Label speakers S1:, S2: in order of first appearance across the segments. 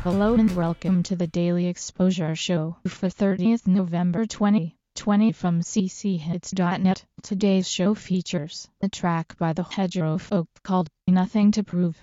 S1: Hello and welcome to the Daily Exposure Show for 30th November 2020 from cchits.net. Today's show features a track by the Hedgerow Folk called Nothing to Prove.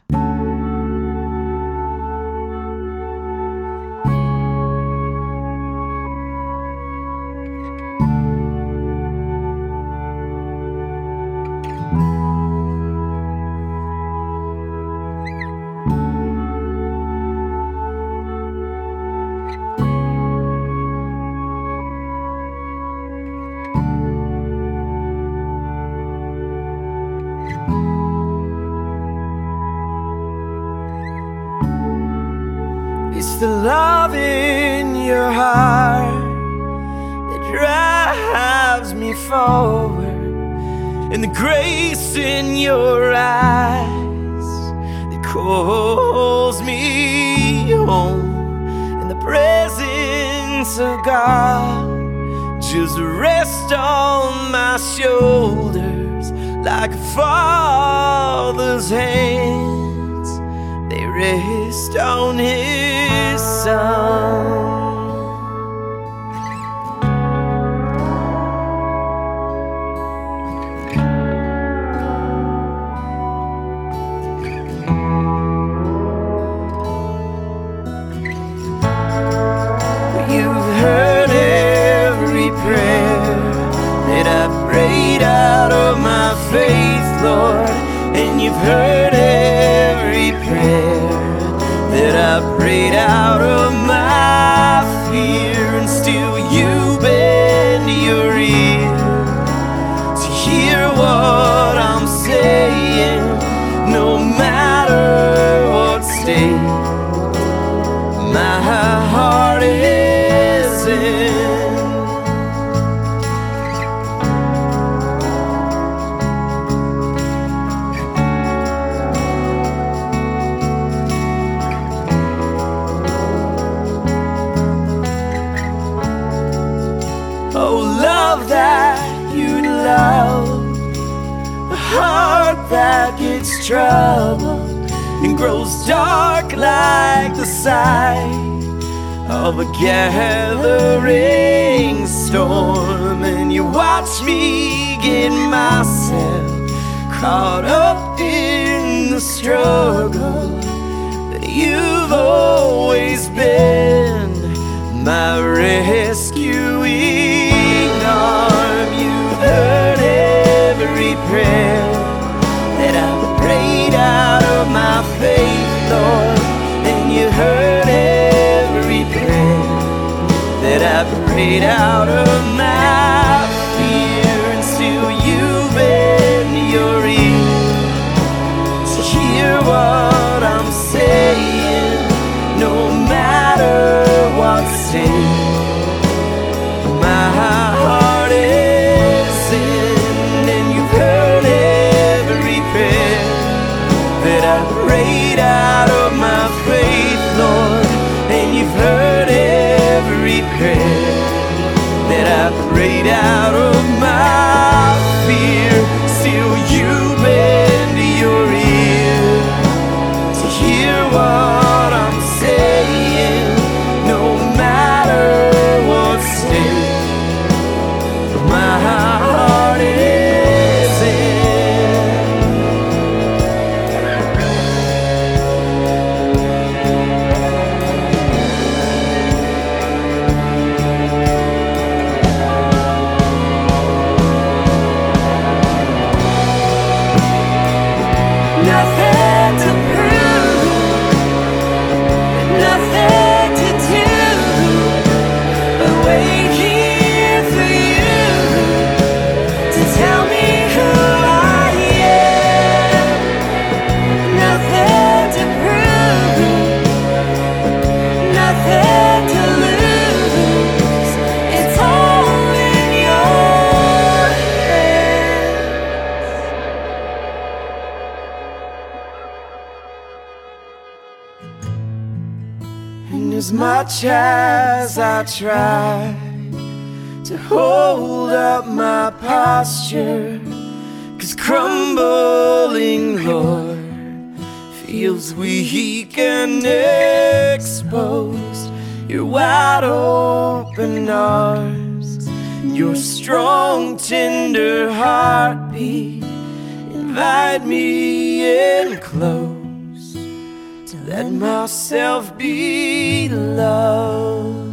S2: It's the love in your heart that drives me forward, and the grace in your eyes that calls me home, and the presence of God just rests on my shoulders like a father's hands. They rest on his son. You've heard every prayer that I've prayed out of my faith, Lord, and you've heard every prayer that I prayed out of my fear, and still you bend your ear to hear what I'm saying, no matter what state my heart is in. Oh, love that you love, a heart that gets trouble and grows dark like the sight of a gathering storm, and you watch me get myself caught up in the struggle, but you've always been my rescuing arm. You've heard every prayer that I've prayed out of my faith, Lord, and you heard every prayer that I prayed out of my fear, and still you bend your ear to hear what I'm saying, no matter what state my heart is in. And you've heard every prayer that I prayed out of my faith, Lord, and you've heard every prayer that I prayed out of my fear. Still you bend your ear to hear what I'm saying, no matter what state my heart is in. Nothing to prove, nothing to do, but wait here for you to tell me who I am. Nothing to prove, nothing to lose. It's all in your hands. And as much as I try to hold up my posture, 'cause crumbling, Lord, feels weak and exposed. Your wide open arms, your strong, tender heartbeat invite me in close to let myself be loved.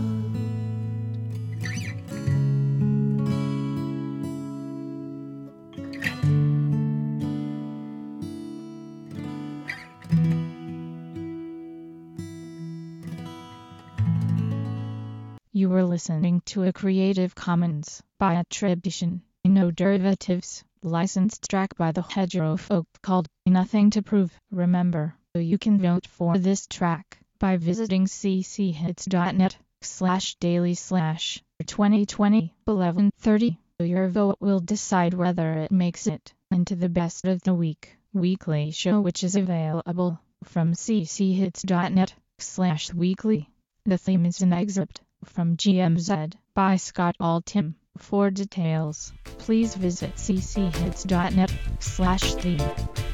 S1: You were listening to a Creative Commons by attribution, no derivatives, licensed track by the Hedgerow Folk called Nothing to Prove. Remember, you can vote for this track by visiting cchits.net/daily/2020-1130. Your vote will decide whether it makes it into the Best of the Week weekly show, which is available from cchits.net/weekly. The theme is an excerpt from GMZ by Scott Altham. For details, please visit cchits.net/theme.